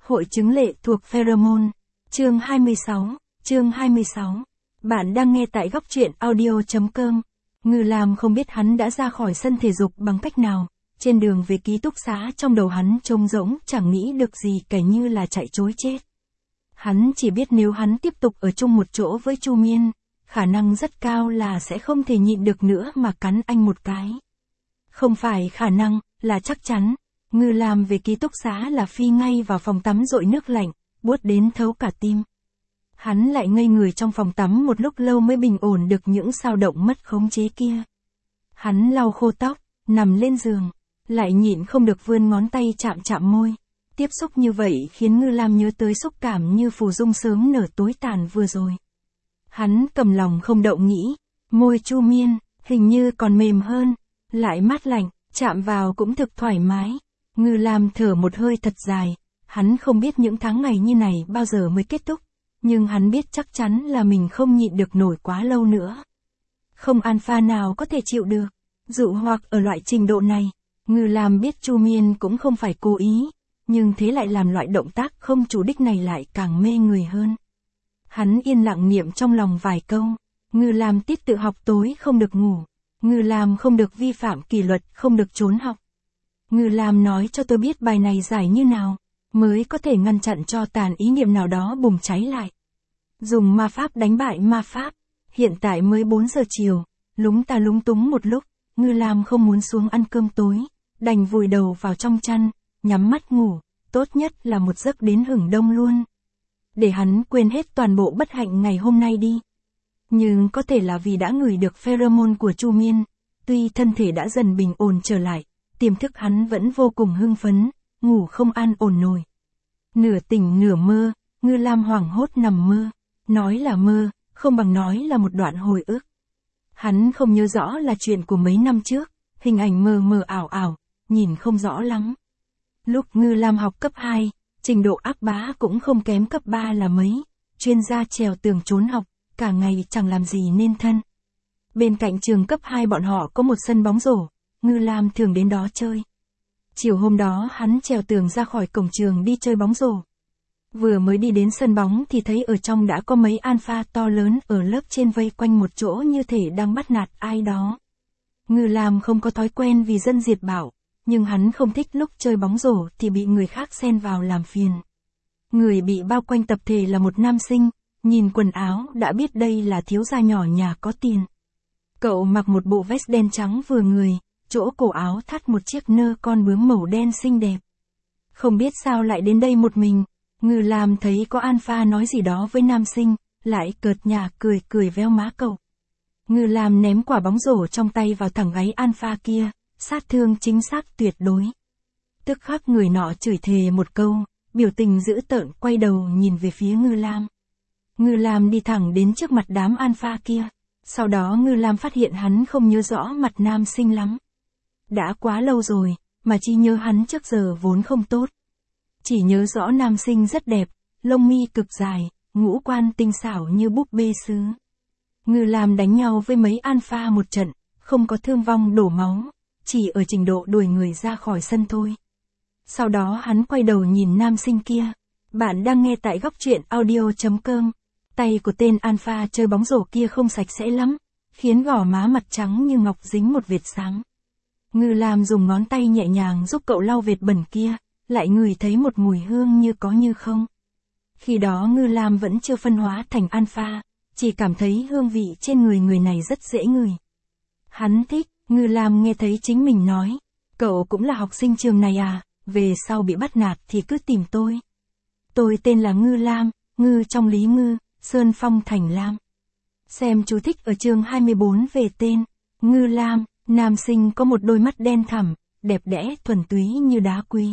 Hội chứng lệ thuộc pheromone. Chương 26. Bạn đang nghe tại góc truyện audio.com. Ngư Lam không biết hắn đã ra khỏi sân thể dục bằng cách nào. Trên đường về ký túc xá trong đầu hắn trống rỗng, chẳng nghĩ được gì cả, như là chạy trối chết. Hắn chỉ biết nếu hắn tiếp tục ở chung một chỗ với Chu Miên, khả năng rất cao là sẽ không thể nhịn được nữa mà cắn anh một cái. Không phải khả năng, là chắc chắn. Ngư Lam về ký túc xá là phi ngay vào phòng tắm dội nước lạnh, buốt đến thấu cả tim. Hắn lại ngây người trong phòng tắm một lúc lâu mới bình ổn được những xao động mất khống chế kia. Hắn lau khô tóc, nằm lên giường, lại nhịn không được vươn ngón tay chạm môi. Tiếp xúc như vậy khiến Ngư Lam nhớ tới xúc cảm như phù dung sớm nở tối tàn vừa rồi. Hắn cầm lòng không đậu nghĩ, môi Chu Miên, hình như còn mềm hơn, lại mát lạnh, chạm vào cũng thực thoải mái. Ngư Lam thở một hơi thật dài, hắn không biết những tháng ngày như này bao giờ mới kết thúc, nhưng hắn biết chắc chắn là mình không nhịn được nổi quá lâu nữa. Không alpha nào có thể chịu được, dụ hoặc ở loại trình độ này. Ngư Lam biết Chu Miên cũng không phải cố ý, nhưng thế lại làm loại động tác không chủ đích này lại càng mê người hơn. Hắn yên lặng niệm trong lòng vài câu, Ngư Lam tiết tự học tối không được ngủ, Ngư Lam không được vi phạm kỷ luật, không được trốn học. Ngư Lam nói cho tôi biết bài này giải như nào, mới có thể ngăn chặn cho tàn ý niệm nào đó bùng cháy lại. Dùng ma pháp đánh bại ma pháp. Hiện tại mới 4 giờ chiều, lúng ta lúng túng một lúc, Ngư Lam không muốn xuống ăn cơm tối, đành vùi đầu vào trong chăn, nhắm mắt ngủ, tốt nhất là một giấc đến hửng đông luôn. Để hắn quên hết toàn bộ bất hạnh ngày hôm nay đi. Nhưng có thể là vì đã ngửi được pheromone của Chu Miên, tuy thân thể đã dần bình ổn trở lại, tiềm thức hắn vẫn vô cùng hưng phấn, ngủ không an ổn nổi. Nửa tỉnh nửa mơ, Ngư Lam hoảng hốt nằm mơ. Nói là mơ, không bằng nói là một đoạn hồi ức. Hắn không nhớ rõ là chuyện của mấy năm trước, hình ảnh mờ mờ ảo, nhìn không rõ lắm. Lúc Ngư Lam học cấp 2, trình độ ác bá cũng không kém cấp 3 là mấy, chuyên gia trèo tường trốn học, cả ngày chẳng làm gì nên thân. Bên cạnh trường cấp 2 bọn họ có một sân bóng rổ, Ngư Lam thường đến đó chơi. Chiều hôm đó hắn trèo tường ra khỏi cổng trường đi chơi bóng rổ. Vừa mới đi đến sân bóng thì thấy ở trong đã có mấy alpha to lớn ở lớp trên vây quanh một chỗ như thể đang bắt nạt ai đó. Ngư Lam không có thói quen vì dân diệt bảo, nhưng hắn không thích lúc chơi bóng rổ thì bị người khác xen vào làm phiền. Người bị bao quanh tập thể là một nam sinh, nhìn quần áo đã biết đây là thiếu gia nhỏ nhà có tiền. Cậu mặc một bộ vest đen trắng vừa người, chỗ cổ áo thắt một chiếc nơ con bướm màu đen xinh đẹp. Không biết sao lại đến đây một mình. Ngư Lam thấy có alpha nói gì đó với nam sinh, lại cợt nhả cười véo má cậu. Ngư Lam ném quả bóng rổ trong tay vào thẳng gáy alpha kia, sát thương chính xác tuyệt đối. Tức khắc người nọ chửi thề một câu, biểu tình dữ tợn quay đầu nhìn về phía Ngư Lam. Ngư Lam đi thẳng đến trước mặt đám alpha kia, sau đó Ngư Lam phát hiện hắn không nhớ rõ mặt nam sinh lắm. Đã quá lâu rồi, mà trí nhớ hắn trước giờ vốn không tốt. Chỉ nhớ rõ nam sinh rất đẹp, lông mi cực dài, ngũ quan tinh xảo như búp bê sứ. Ngư Lam đánh nhau với mấy alpha một trận, không có thương vong đổ máu, chỉ ở trình độ đuổi người ra khỏi sân thôi. Sau đó hắn quay đầu nhìn nam sinh kia. Bạn đang nghe tại góc truyện audio.com. Tay của tên alpha chơi bóng rổ kia không sạch sẽ lắm, khiến gò má mặt trắng như ngọc dính một vệt sáng. Ngư Lam dùng ngón tay nhẹ nhàng giúp cậu lau vệt bẩn kia, lại ngửi thấy một mùi hương như có như không. Khi đó Ngư Lam vẫn chưa phân hóa thành alpha, chỉ cảm thấy hương vị trên người này rất dễ ngửi. Hắn thích. Ngư Lam nghe thấy chính mình nói, cậu cũng là học sinh trường này à, về sau bị bắt nạt thì cứ tìm tôi. Tôi tên là Ngư Lam, ngư trong lý ngư, sơn phong thành lam. Xem chú thích ở chương 24 về tên. Ngư Lam, nam sinh có một đôi mắt đen thẳm, đẹp đẽ thuần túy như đá quý.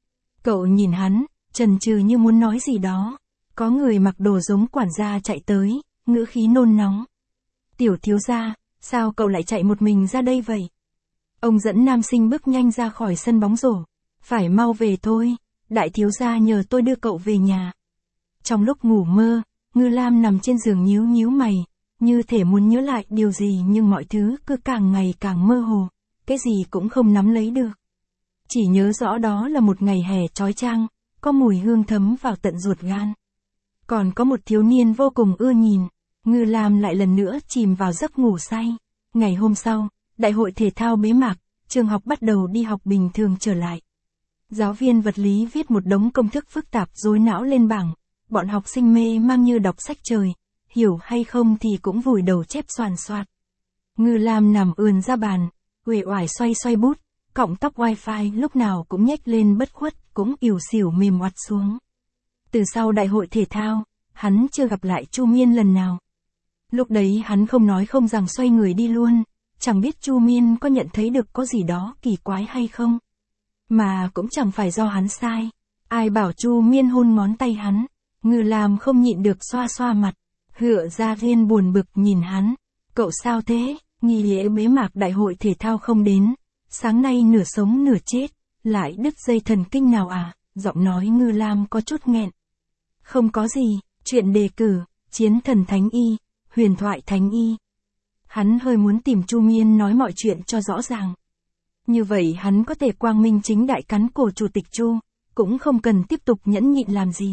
Cậu nhìn hắn, chần chừ như muốn nói gì đó. Có người mặc đồ giống quản gia chạy tới, ngữ khí nôn nóng. Tiểu thiếu gia, sao cậu lại chạy một mình ra đây vậy? Ông dẫn nam sinh bước nhanh ra khỏi sân bóng rổ. Phải mau về thôi, đại thiếu gia nhờ tôi đưa cậu về nhà. Trong lúc ngủ mơ, Ngư Lam nằm trên giường nhíu mày, như thể muốn nhớ lại điều gì nhưng mọi thứ cứ càng ngày càng mơ hồ, cái gì cũng không nắm lấy được. Chỉ nhớ rõ đó là một ngày hè chói chang, có mùi hương thấm vào tận ruột gan. Còn có một thiếu niên vô cùng ưa nhìn. Ngư Lam lại lần nữa chìm vào giấc ngủ say. Ngày hôm sau, đại hội thể thao bế mạc, trường học bắt đầu đi học bình thường trở lại. Giáo viên vật lý viết một đống công thức phức tạp rối não lên bảng, bọn học sinh mê mang như đọc sách trời, hiểu hay không thì cũng vùi đầu chép xoàn xoạt. Ngư Lam nằm ườn ra bàn, uể oải xoay xoay bút, cọng tóc wifi lúc nào cũng nhếch lên bất khuất, cũng ỉu xỉu mềm oặt xuống. Từ sau đại hội thể thao, hắn chưa gặp lại Chu Miên lần nào. Lúc đấy hắn không nói không rằng xoay người đi luôn, chẳng biết Chu Miên có nhận thấy được có gì đó kỳ quái hay không. Mà cũng chẳng phải do hắn sai. Ai bảo Chu Miên hôn ngón tay hắn. Ngư Lam không nhịn được xoa xoa mặt. Hựa Gia Thiên buồn bực nhìn hắn. Cậu sao thế? Nghi lễ bế mạc đại hội thể thao không đến. Sáng nay nửa sống nửa chết. Lại đứt dây thần kinh nào à? Giọng nói Ngư Lam có chút nghẹn. Không có gì, chuyện đề cử, chiến thần thánh y, huyền thoại thánh y. Hắn hơi muốn tìm Chu Miên nói mọi chuyện cho rõ ràng. Như vậy hắn có thể quang minh chính đại cắn cổ chủ tịch Chu, cũng không cần tiếp tục nhẫn nhịn làm gì.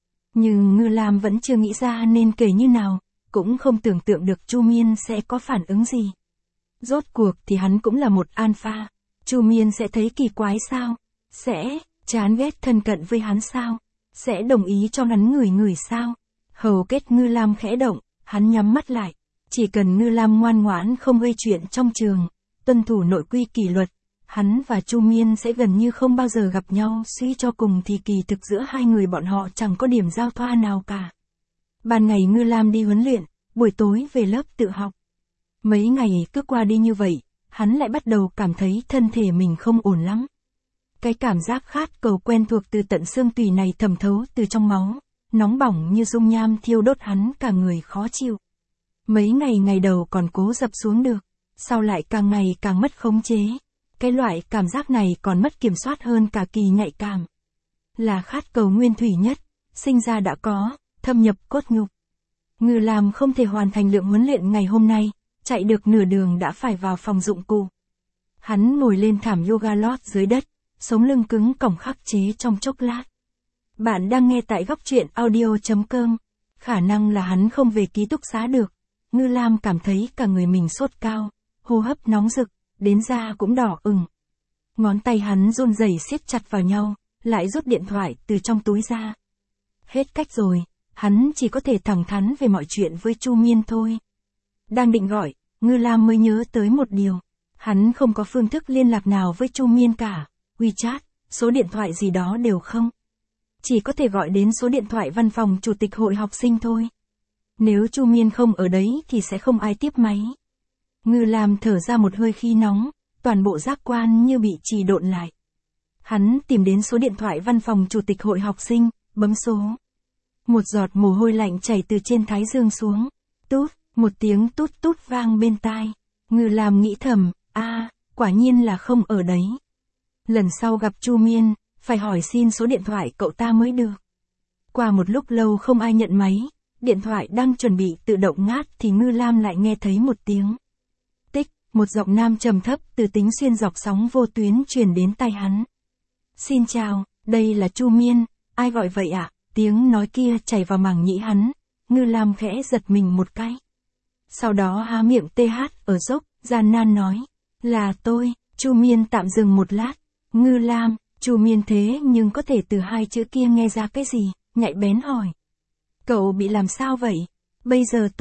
Nhưng Ngư Lam vẫn chưa nghĩ ra nên kể như nào, cũng không tưởng tượng được Chu Miên sẽ có phản ứng gì. Rốt cuộc thì hắn cũng là một alpha, Chu Miên sẽ thấy kỳ quái sao? Sẽ chán ghét thân cận với hắn sao? Sẽ đồng ý cho hắn ngửi sao? Hầu kết Ngư Lam khẽ động, hắn nhắm mắt lại. Chỉ cần Ngư Lam ngoan ngoãn không gây chuyện trong trường, tuân thủ nội quy kỷ luật, hắn và Chu Miên sẽ gần như không bao giờ gặp nhau. Suy cho cùng thì kỳ thực giữa hai người bọn họ chẳng có điểm giao thoa nào cả. Ban ngày Ngư Lam đi huấn luyện, buổi tối về lớp tự học. Mấy ngày cứ qua đi như vậy, hắn lại bắt đầu cảm thấy thân thể mình không ổn lắm. Cái cảm giác khát cầu quen thuộc từ tận xương tủy này thẩm thấu từ trong máu, nóng bỏng như dung nham thiêu đốt hắn cả người khó chịu. Mấy ngày đầu còn cố dập xuống được, sau lại càng ngày càng mất khống chế. Cái loại cảm giác này còn mất kiểm soát hơn cả kỳ nhạy cảm. Là khát cầu nguyên thủy nhất, sinh ra đã có, thâm nhập cốt nhục. Ngư Lam không thể hoàn thành lượng huấn luyện ngày hôm nay, chạy được nửa đường đã phải vào phòng dụng cụ. Hắn ngồi lên thảm yoga lót dưới đất, sống lưng cứng còng khắc chế trong chốc lát. Bạn đang nghe tại góc truyện audio.com. Khả năng là hắn không về ký túc xá được. Ngư Lam cảm thấy cả người mình sốt cao, hô hấp nóng rực, đến da cũng đỏ ửng. Ngón tay hắn run rẩy siết chặt vào nhau, lại rút điện thoại từ trong túi ra. Hết cách rồi, hắn chỉ có thể thẳng thắn về mọi chuyện với Chu Miên thôi. Đang định gọi, Ngư Lam mới nhớ tới một điều. Hắn không có phương thức liên lạc nào với Chu Miên cả, WeChat, số điện thoại gì đó đều không. Chỉ có thể gọi đến số điện thoại văn phòng chủ tịch hội học sinh thôi. Nếu Chu Miên không ở đấy thì sẽ không ai tiếp máy. Ngư Lam thở ra một hơi khí nóng, toàn bộ giác quan như bị trì độn lại. Hắn tìm đến số điện thoại văn phòng chủ tịch hội học sinh, bấm số. Một giọt mồ hôi lạnh chảy từ trên thái dương xuống. Tút, một tiếng tút tút vang bên tai. Ngư Lam nghĩ thầm, quả nhiên là không ở đấy. Lần sau gặp Chu Miên, phải hỏi xin số điện thoại cậu ta mới được. Qua một lúc lâu không ai nhận máy, điện thoại đang chuẩn bị tự động ngát thì Ngư Lam lại nghe thấy một tiếng. Tích, một giọng nam trầm thấp từ tính xuyên dọc sóng vô tuyến truyền đến tai hắn. Xin chào, đây là Chu Miên, ai gọi vậy ạ? Tiếng nói kia chảy vào màng nhĩ hắn, Ngư Lam khẽ giật mình một cái. Sau đó há miệng TH ở dốc, gian nan nói, là tôi. Chu Miên tạm dừng một lát. Ngư Lam, Chu Miên thế nhưng có thể từ hai chữ kia nghe ra cái gì, nhạy bén hỏi. Cậu bị làm sao vậy? Bây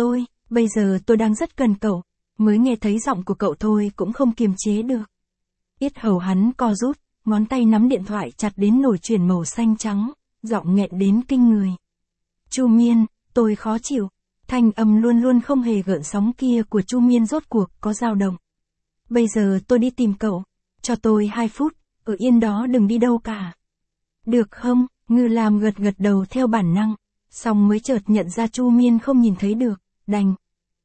giờ tôi đang rất cần cậu, mới nghe thấy giọng của cậu thôi cũng không kiềm chế được. Yết hầu hắn co rút, ngón tay nắm điện thoại chặt đến nồi chuyển màu xanh trắng, giọng nghẹn đến kinh người. Chu Miên, tôi khó chịu. Thanh âm luôn luôn không hề gợn sóng kia của Chu Miên rốt cuộc có dao động. Bây giờ tôi đi tìm cậu, cho tôi 2 phút, ở yên đó đừng đi đâu cả. Được không? Ngư Lam gật gật đầu theo bản năng, xong mới chợt nhận ra Chu Miên không nhìn thấy được, đành.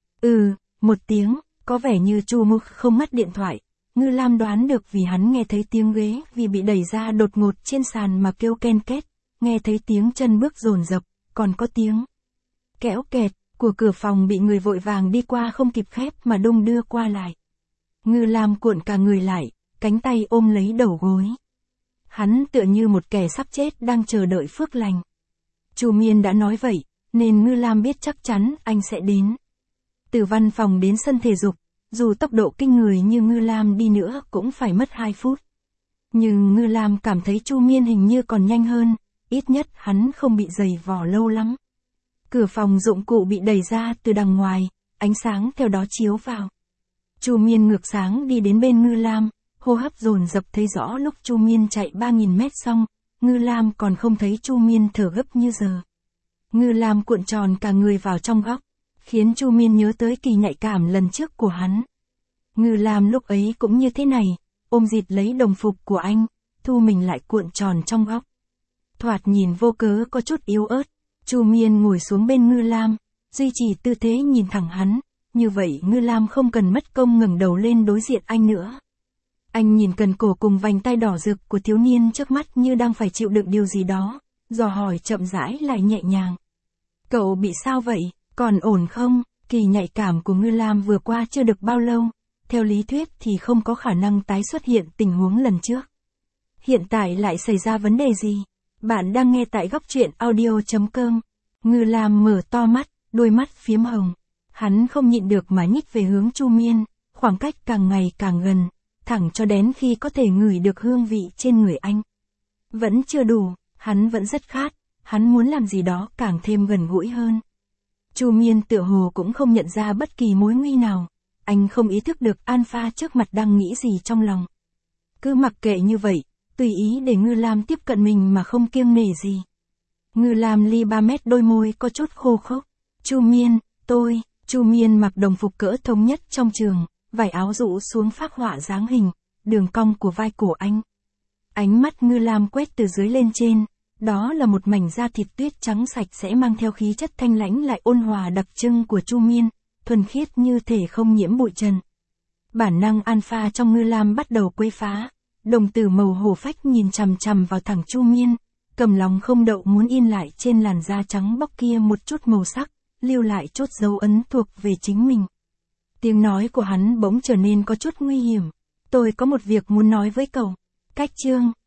Một tiếng, có vẻ như Chu Mục không mất điện thoại. Ngư Lam đoán được vì hắn nghe thấy tiếng ghế vì bị đẩy ra đột ngột trên sàn mà kêu ken két, nghe thấy tiếng chân bước dồn dập, còn có tiếng kéo kẹt của cửa phòng bị người vội vàng đi qua không kịp khép mà đung đưa qua lại. Ngư Lam cuộn cả người lại, cánh tay ôm lấy đầu gối. Hắn tựa như một kẻ sắp chết đang chờ đợi phước lành. Chu Miên đã nói vậy, nên Ngư Lam biết chắc chắn anh sẽ đến. Từ văn phòng đến sân thể dục, dù tốc độ kinh người như Ngư Lam đi nữa cũng phải mất 2 phút. Nhưng Ngư Lam cảm thấy Chu Miên hình như còn nhanh hơn, ít nhất hắn không bị giày vò lâu lắm. Cửa phòng dụng cụ bị đẩy ra từ đằng ngoài, ánh sáng theo đó chiếu vào. Chu Miên ngược sáng đi đến bên Ngư Lam, hô hấp dồn dập thấy rõ lúc Chu Miên chạy 3.000 mét xong, Ngư Lam còn không thấy Chu Miên thở gấp như giờ. Ngư Lam cuộn tròn cả người vào trong góc, khiến Chu Miên nhớ tới kỳ nhạy cảm lần trước của hắn. Ngư Lam lúc ấy cũng như thế này, ôm dịt lấy đồng phục của anh, thu mình lại cuộn tròn trong góc. Thoạt nhìn vô cớ có chút yếu ớt, Chu Miên ngồi xuống bên Ngư Lam, duy trì tư thế nhìn thẳng hắn, như vậy Ngư Lam không cần mất công ngẩng đầu lên đối diện anh nữa. Anh nhìn cần cổ cùng vành tay đỏ rực của thiếu niên trước mắt như đang phải chịu đựng điều gì đó, dò hỏi chậm rãi lại nhẹ nhàng. Cậu bị sao vậy, còn ổn không? Kỳ nhạy cảm của Ngư Lam vừa qua chưa được bao lâu, theo lý thuyết thì không có khả năng tái xuất hiện tình huống lần trước. Hiện tại lại xảy ra vấn đề gì? Bạn đang nghe tại góc truyện audio.com. Ngư Lam mở to mắt, đôi mắt phiếm hồng. Hắn không nhịn được mà nhích về hướng Chu Miên, khoảng cách càng ngày càng gần, thẳng cho đến khi có thể ngửi được hương vị trên người anh. Vẫn chưa đủ, hắn vẫn rất khát, hắn muốn làm gì đó càng thêm gần gũi hơn. Chu Miên tựa hồ cũng không nhận ra bất kỳ mối nguy nào, anh không ý thức được Alpha trước mặt đang nghĩ gì trong lòng. Cứ mặc kệ như vậy, tùy ý để Ngư Lam tiếp cận mình mà không kiêng nể gì. Ngư Lam ly 3 mét, đôi môi có chút khô khốc. Chu Miên, Chu Miên mặc đồng phục cỡ thống nhất trong trường, vải áo rũ xuống phác họa dáng hình, đường cong của vai cổ anh. Ánh mắt Ngư Lam quét từ dưới lên trên, đó là một mảnh da thịt tuyết trắng sạch sẽ mang theo khí chất thanh lãnh lại ôn hòa đặc trưng của Chu Miên, thuần khiết như thể không nhiễm bụi trần. Bản năng alpha trong Ngư Lam bắt đầu quấy phá, đồng tử màu hổ phách nhìn chằm chằm vào thẳng Chu Miên, cầm lòng không đậu muốn in lại trên làn da trắng bóc kia một chút màu sắc, lưu lại chốt dấu ấn thuộc về chính mình. Tiếng nói của hắn bỗng trở nên có chút nguy hiểm. Tôi có một việc muốn nói với cậu. Cách chương